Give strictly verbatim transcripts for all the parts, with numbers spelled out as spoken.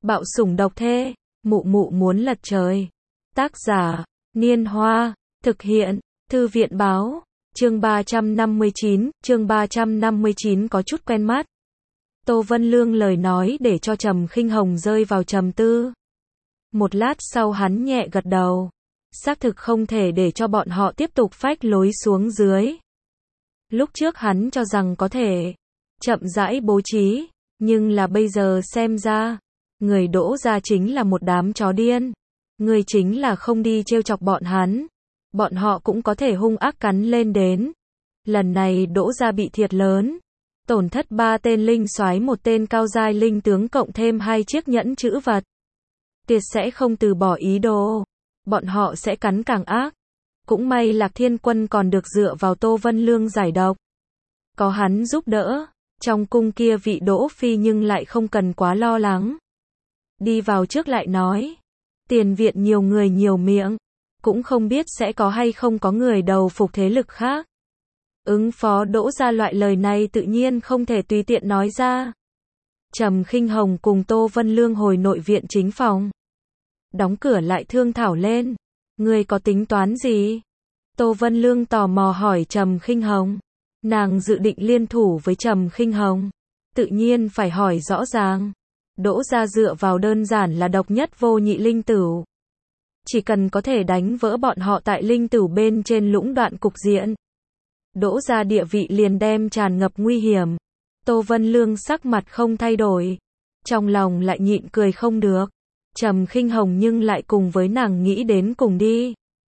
Bạo sủng độc thê, mụ mụ muốn lật trời. Tác giả, Niên Hoa, thực hiện, Thư viện báo, chương ba trăm năm mươi chín, chương ba trăm năm mươi chín có chút quen mắt. Tô Vân Lương lời nói để cho Trầm Khinh Hồng rơi vào trầm tư. Một lát sau hắn nhẹ gật đầu. Xác thực không thể để cho bọn họ tiếp tục phách lối xuống dưới. Lúc trước hắn cho rằng có thể chậm rãi bố trí, nhưng là bây giờ xem ra, người Đỗ gia chính là một đám chó điên. Người chính là không đi trêu chọc bọn hắn, bọn họ cũng có thể hung ác cắn lên đến. Lần này Đỗ gia bị thiệt lớn, tổn thất ba tên linh soái, một tên cao giai linh tướng cộng thêm hai chiếc nhẫn chữ vật. Tuyệt sẽ không từ bỏ ý đồ, bọn họ sẽ cắn càng ác. Cũng may Lạc Thiên Quân còn được dựa vào Tô Vân Lương giải độc. Có hắn giúp đỡ, trong cung kia vị Đỗ Phi nhưng lại không cần quá lo lắng. Đi vào trước lại nói, tiền viện nhiều người nhiều miệng, cũng không biết sẽ có hay không có người đầu phục thế lực khác. Ứng phó Đỗ gia loại lời này tự nhiên không thể tùy tiện nói ra. Trầm Khinh Hồng cùng Tô Vân Lương hồi nội viện chính phòng. Đóng cửa lại thương thảo lên. Ngươi có tính toán gì? Tô Vân Lương tò mò hỏi Trầm Khinh Hồng. Nàng dự định liên thủ với Trầm Khinh Hồng. Tự nhiên phải hỏi rõ ràng. Đỗ gia dựa vào đơn giản là độc nhất vô nhị linh tửu. Chỉ cần có thể đánh vỡ bọn họ tại linh tửu bên trên lũng đoạn cục diện. Đỗ gia địa vị liền đem tràn ngập nguy hiểm. Tô Vân Lương sắc mặt không thay đổi. Trong lòng lại nhịn cười không được. Trầm Khinh Hồng nhưng lại cùng với nàng nghĩ đến cùng đi.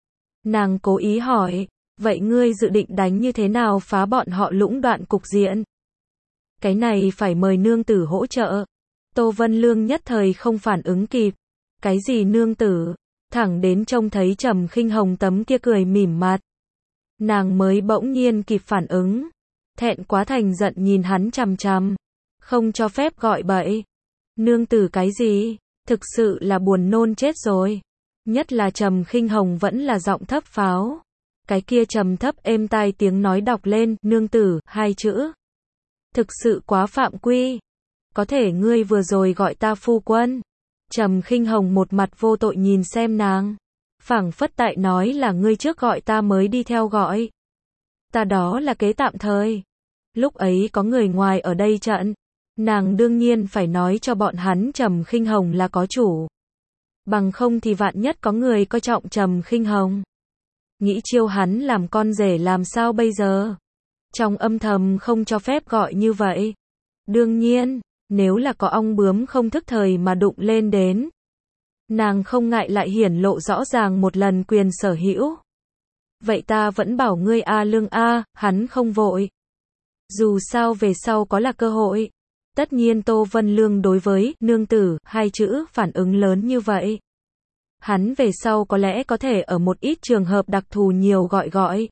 Nàng cố ý hỏi, vậy ngươi dự định đánh như thế nào phá bọn họ lũng đoạn cục diện? Cái này phải mời nương tử hỗ trợ. Tô Vân Lương nhất thời không phản ứng kịp. Cái gì nương tử? Thẳng đến trông thấy Trầm Khinh Hồng tấm kia cười mỉm mặt. Nàng mới bỗng nhiên kịp phản ứng. Thẹn quá thành giận nhìn hắn chằm chằm. Không cho phép gọi bậy. Nương tử cái gì? Thực sự là buồn nôn chết rồi. Nhất là Trầm Khinh Hồng vẫn là giọng thấp pháo. Cái kia trầm thấp êm tai tiếng nói đọc lên, nương tử, hai chữ. Thực sự quá phạm quy. Có thể ngươi vừa rồi gọi ta phu quân. Trầm Khinh Hồng một mặt vô tội nhìn xem nàng. Phảng phất tại nói là ngươi trước gọi ta mới đi theo gọi. Ta đó là kế tạm thời. Lúc ấy có người ngoài ở đây trận. Nàng đương nhiên phải nói cho bọn hắn Trầm Khinh Hồng là có chủ. Bằng không thì vạn nhất có người coi trọng Trầm Khinh Hồng. Nghĩ chiêu hắn làm con rể làm sao bây giờ? Trong âm thầm không cho phép gọi như vậy. Đương nhiên, nếu là có ong bướm không thức thời mà đụng lên đến. Nàng không ngại lại hiển lộ rõ ràng một lần quyền sở hữu. Vậy ta vẫn bảo ngươi A Lương A, hắn không vội. Dù sao về sau có là cơ hội. Tất nhiên Tô Vân Lương đối với nương tử hai chữ phản ứng lớn như vậy. Hắn về sau có lẽ có thể ở một ít trường hợp đặc thù nhiều gọi gọi.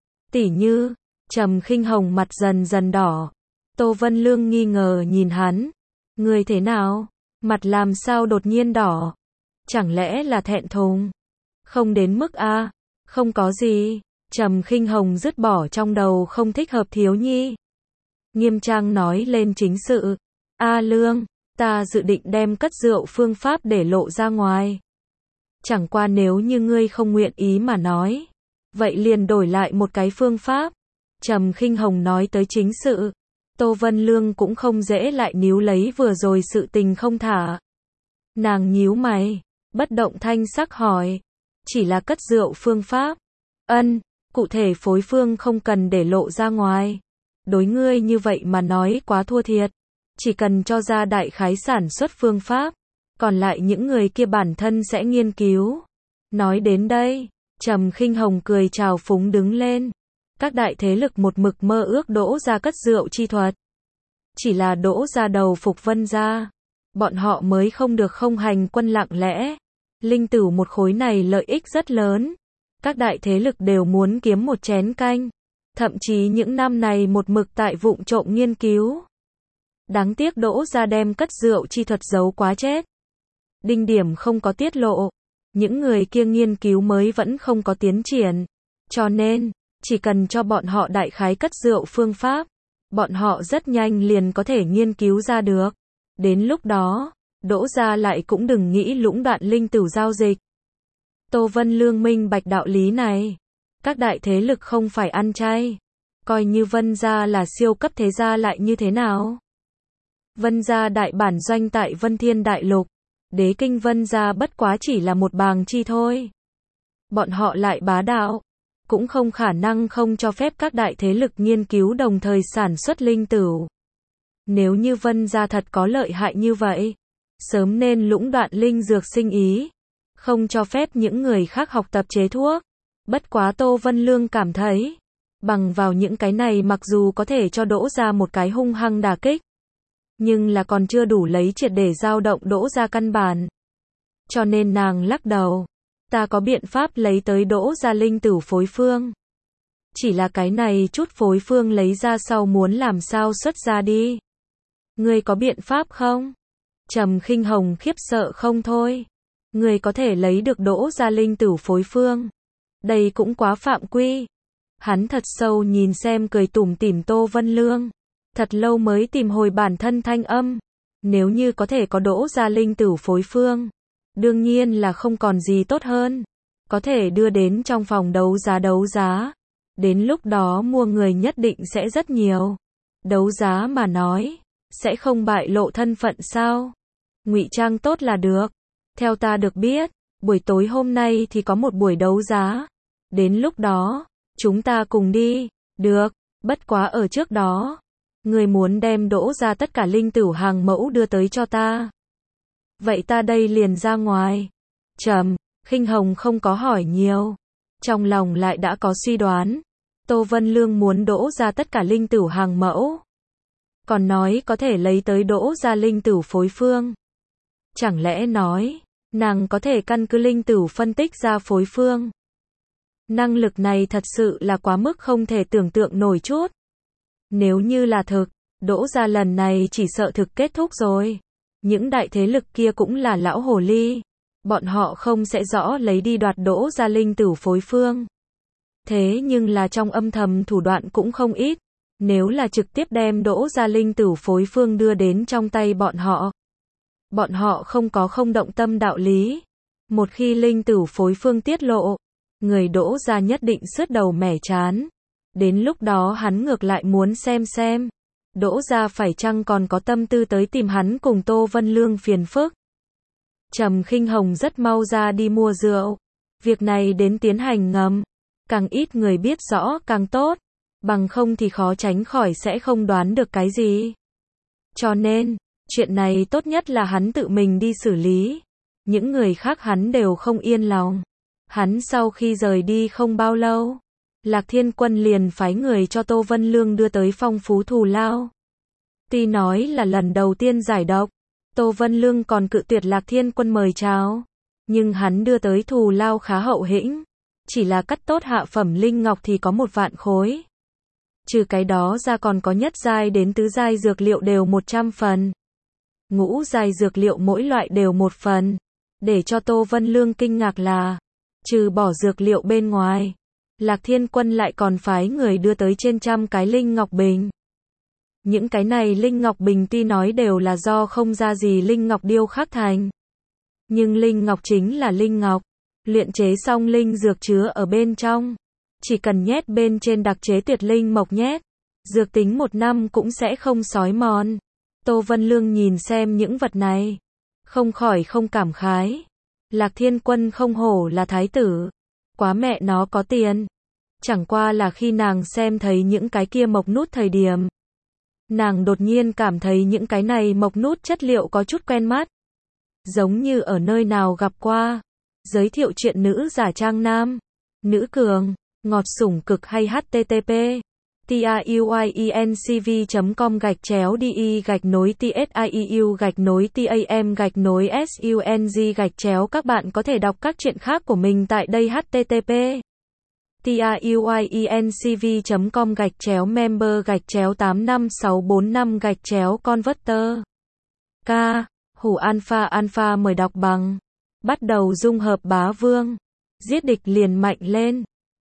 Tỉ như, Trầm Khinh Hồng mặt dần dần đỏ. Tô Vân Lương nghi ngờ nhìn hắn. Người thế nào? Mặt làm sao đột nhiên đỏ? Chẳng lẽ là thẹn thùng? Không đến mức a, không có gì. Trầm Khinh Hồng dứt bỏ trong đầu không thích hợp thiếu nhi. Nghiêm trang nói lên chính sự. A Lương, ta dự định đem cất rượu phương pháp để lộ ra ngoài. Chẳng qua nếu như ngươi không nguyện ý mà nói. Vậy liền đổi lại một cái phương pháp. Trầm Khinh Hồng nói tới chính sự. Tô Vân Lương cũng không dễ lại níu lấy vừa rồi sự tình không thả. Nàng nhíu mày, bất động thanh sắc hỏi. Chỉ là cất rượu phương pháp. Ân, cụ thể phối phương không cần để lộ ra ngoài. Đối ngươi như vậy mà nói quá thua thiệt. Chỉ cần cho ra đại khái sản xuất phương pháp. Còn lại những người kia bản thân sẽ nghiên cứu. Nói đến đây, Trầm Khinh Hồng cười chào phúng đứng lên. Các đại thế lực một mực mơ ước Đỗ gia cất rượu chi thuật. Chỉ là Đỗ gia đầu phục Vân gia. Bọn họ mới không được không hành quân lặng lẽ. Linh tửu một khối này lợi ích rất lớn. Các đại thế lực đều muốn kiếm một chén canh. Thậm chí những năm này một mực tại vụng trộm nghiên cứu. Đáng tiếc Đỗ gia đem cất rượu chi thuật giấu quá chết. Đinh điểm không có tiết lộ. Những người kia nghiên cứu mới vẫn không có tiến triển. Cho nên, chỉ cần cho bọn họ đại khái cất rượu phương pháp. Bọn họ rất nhanh liền có thể nghiên cứu ra được. Đến lúc đó, Đỗ gia lại cũng đừng nghĩ lũng đoạn linh tửu giao dịch. Tô Vân Lương minh bạch đạo lý này. Các đại thế lực không phải ăn chay. Coi như Vân gia là siêu cấp thế gia lại như thế nào? Vân gia đại bản doanh tại Vân Thiên Đại Lục. Đế kinh Vân gia bất quá chỉ là một bàng chi thôi. Bọn họ lại bá đạo. Cũng không khả năng không cho phép các đại thế lực nghiên cứu đồng thời sản xuất linh tửu. Nếu như Vân gia thật có lợi hại như vậy, sớm nên lũng đoạn linh dược sinh ý. Không cho phép những người khác học tập chế thuốc. Bất quá Tô Vân Lương cảm thấy, bằng vào những cái này mặc dù có thể cho Đỗ gia một cái hung hăng đả kích, nhưng là còn chưa đủ lấy triệt để dao động Đỗ gia căn bản. Cho nên nàng lắc đầu. Ta có biện pháp lấy tới Đỗ gia linh tửu phối phương. Chỉ là cái này chút phối phương lấy ra sau muốn làm sao xuất ra đi. Ngươi có biện pháp không? Trầm Khinh Hồng khiếp sợ không thôi. Ngươi có thể lấy được Đỗ gia linh tửu phối phương. Đây cũng quá phạm quy. Hắn thật sâu nhìn xem cười tủm tỉm Tô Vân Lương. Thật lâu mới tìm hồi bản thân thanh âm. Nếu như có thể có Đỗ gia linh tửu phối phương, đương nhiên là không còn gì tốt hơn. Có thể đưa đến trong phòng đấu giá đấu giá. Đến lúc đó mua người nhất định sẽ rất nhiều. Đấu giá mà nói, sẽ không bại lộ thân phận sao? Ngụy trang tốt là được. Theo ta được biết, buổi tối hôm nay thì có một buổi đấu giá. Đến lúc đó, chúng ta cùng đi. Được, bất quá ở trước đó, người muốn đem Đỗ gia tất cả linh tửu hàng mẫu đưa tới cho ta. Vậy ta đây liền ra ngoài. Trầm Khinh Hồng không có hỏi nhiều. Trong lòng lại đã có suy đoán. Tô Vân Lương muốn Đỗ gia tất cả linh tửu hàng mẫu. Còn nói có thể lấy tới Đỗ gia linh tửu phối phương. Chẳng lẽ nói, nàng có thể căn cứ linh tửu phân tích ra phối phương. Năng lực này thật sự là quá mức không thể tưởng tượng nổi chút. Nếu như là thực, Đỗ gia lần này chỉ sợ thực kết thúc rồi. Những đại thế lực kia cũng là lão hồ ly. Bọn họ không sẽ rõ lấy đi đoạt Đỗ gia linh tửu phối phương. Thế nhưng là trong âm thầm thủ đoạn cũng không ít. Nếu là trực tiếp đem Đỗ gia linh tửu phối phương đưa đến trong tay bọn họ, bọn họ không có không động tâm đạo lý. Một khi linh tửu phối phương tiết lộ, người Đỗ gia nhất định sứt đầu mẻ chán. Đến lúc đó hắn ngược lại muốn xem xem, Đỗ gia phải chăng còn có tâm tư tới tìm hắn cùng Tô Vân Lương phiền phức. Trầm Khinh Hồng rất mau ra đi mua rượu. Việc này đến tiến hành ngầm. Càng ít người biết rõ càng tốt. Bằng không thì khó tránh khỏi sẽ không đoán được cái gì. Cho nên, chuyện này tốt nhất là hắn tự mình đi xử lý. Những người khác hắn đều không yên lòng. Hắn sau khi rời đi không bao lâu, Lạc Thiên Quân liền phái người cho Tô Vân Lương đưa tới phong phú thù lao. Tuy nói là lần đầu tiên giải độc, Tô Vân Lương còn cự tuyệt Lạc Thiên Quân mời chào. Nhưng hắn đưa tới thù lao khá hậu hĩnh. Chỉ là cắt tốt hạ phẩm linh ngọc thì có một vạn khối. Trừ cái đó ra còn có nhất giai đến tứ giai dược liệu đều một trăm phần. Ngũ giai dược liệu mỗi loại đều một phần. Để cho Tô Vân Lương kinh ngạc là, trừ bỏ dược liệu bên ngoài, Lạc Thiên Quân lại còn phái người đưa tới trên trăm cái linh ngọc bình. Những cái này linh ngọc bình tuy nói đều là do không ra gì linh ngọc điêu khắc thành. Nhưng linh ngọc chính là linh ngọc, luyện chế xong linh dược chứa ở bên trong. Chỉ cần nhét bên trên đặc chế tuyệt linh mộc nhét, dược tính một năm cũng sẽ không xói mòn. Tô Vân Lương nhìn xem những vật này, không khỏi không cảm khái. Lạc Thiên Quân không hổ là thái tử, quá mẹ nó có tiền. Chẳng qua là khi nàng xem thấy những cái kia mộc nút thời điểm, nàng đột nhiên cảm thấy những cái này mộc nút chất liệu có chút quen mắt. Giống như ở nơi nào gặp qua. Giới thiệu chuyện nữ giả trang nam, nữ cường, ngọt sủng cực hay http tiuyencv.com gạch chéo đi gạch nối tsiu gạch nối tam gạch nối sung gạch chéo. Các bạn có thể đọc các chuyện khác của mình tại đây. Http tiuyencv.com gạch chéo member gạch chéo tám năm sáu bốn năm gạch chéo converter. K. Hủ alpha alpha mời đọc bằng. Bắt đầu dung hợp bá vương. Giết địch liền mạnh lên.